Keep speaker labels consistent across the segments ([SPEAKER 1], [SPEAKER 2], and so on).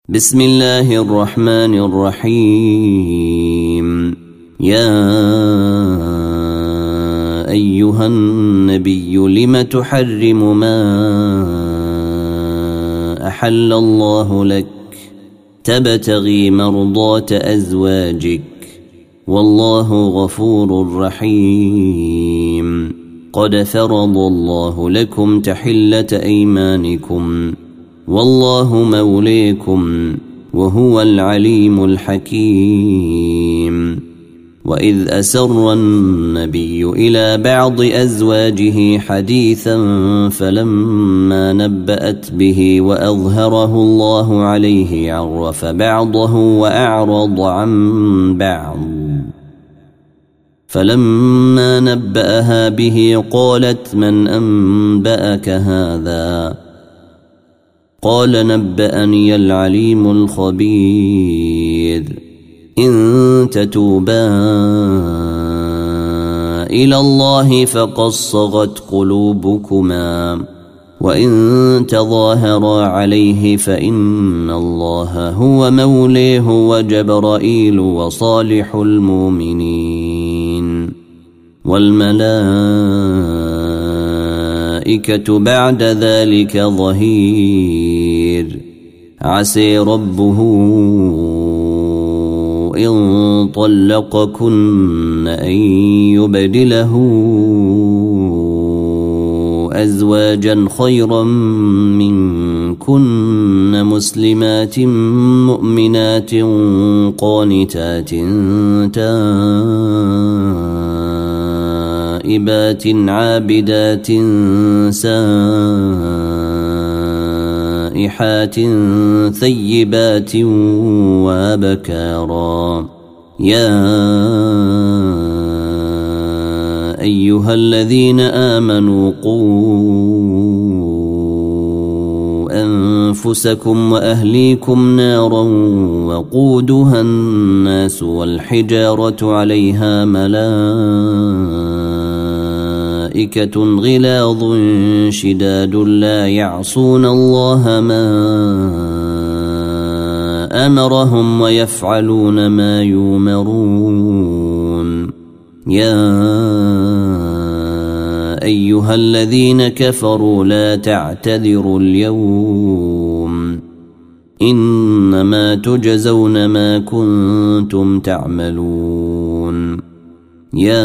[SPEAKER 1] بسم الله الرحمن الرحيم. يا أيها النبي لم تحرم ما أحل الله لك تبتغي مرضات أزواجك والله غفور رحيم. قد فرض الله لكم تحلة أيمانكم والله موليكم وهو العليم الحكيم. وإذ أسر النبي إلى بعض أزواجه حديثا فلما نبأت به وأظهره الله عليه عرف بعضه وأعرض عن بعض. فلما نبأها به قالت من أنبأك هذا؟ قال نبأني العليم الخبير. إن تتوبا إلى الله فقد صغت قلوبكما وإن تظاهرا عليه فإن الله هو موليه وجبرائيل وصالح المؤمنين والملائكة بعد ذلك ظهير. عسى ربه إن طلقكن أن يبدله أزواجا خيرا منكن مسلمات مؤمنات قانتات تائبات عابدات سائحات ثيبات وابكارا. يا أيها الذين آمنوا قوا أنفسكم وأهليكم نارا وقودها الناس والحجارة عليها ملائكة غلاظ شداد لا يعصون الله ما أمرهم ويفعلون ما يؤمرون. يا أيها الذين كفروا لا تعتذروا اليوم إنما تجزون ما كنتم تعملون. يا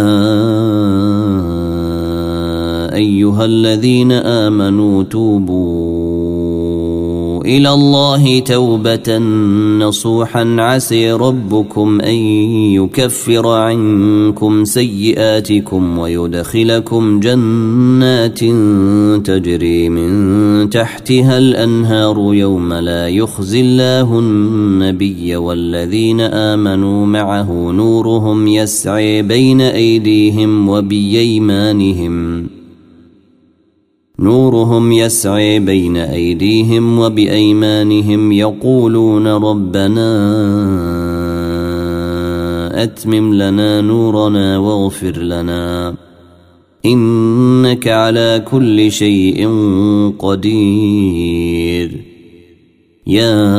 [SPEAKER 1] أيها الذين آمنوا توبوا إلى الله توبة نصوحا عسى ربكم أن يكفر عنكم سيئاتكم ويدخلكم جنات تجري من تحتها الأنهار يوم لا يخزي الله النبي والذين آمنوا معه نورهم يسعى بين أيديهم وبأيمانهم يقولون ربنا أتمم لنا نورنا واغفر لنا إنك على كل شيء قدير. يا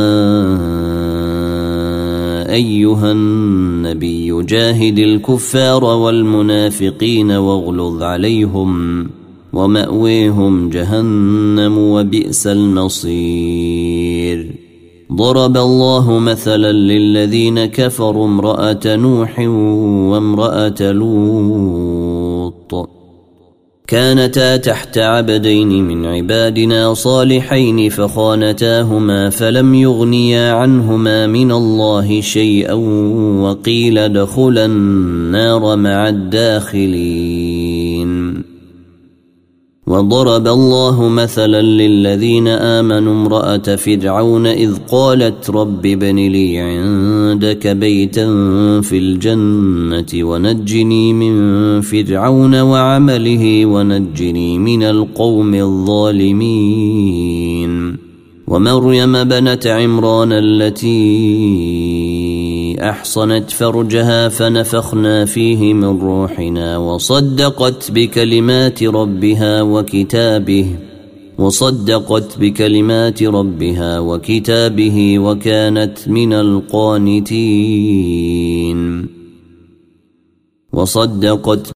[SPEAKER 1] أيها النبي جاهد الكفار والمنافقين واغلظ عليهم ومأويهم جهنم وبئس المصير. ضرب الله مثلا للذين كفروا امرأة نوح وامرأة لوط كانتا تحت عبدين من عبادنا صالحين فخانتاهما فلم يغنيا عنهما من الله شيئا وقيل ادخلا النار مع الداخلين. وضرب الله مثلا للذين آمنوا امرأة فرعون إذ قالت رب ابن لي عندك بيتا في الجنة ونجني من فرعون وعمله ونجني من القوم الظالمين. ومريم بنت عمران التي أحصنت فرجها فنفخنا فيه من روحنا وصدقت بكلمات ربها وكتابه وصدقت بكلمات ربها وكتابه وكانت من القانتين وصدقت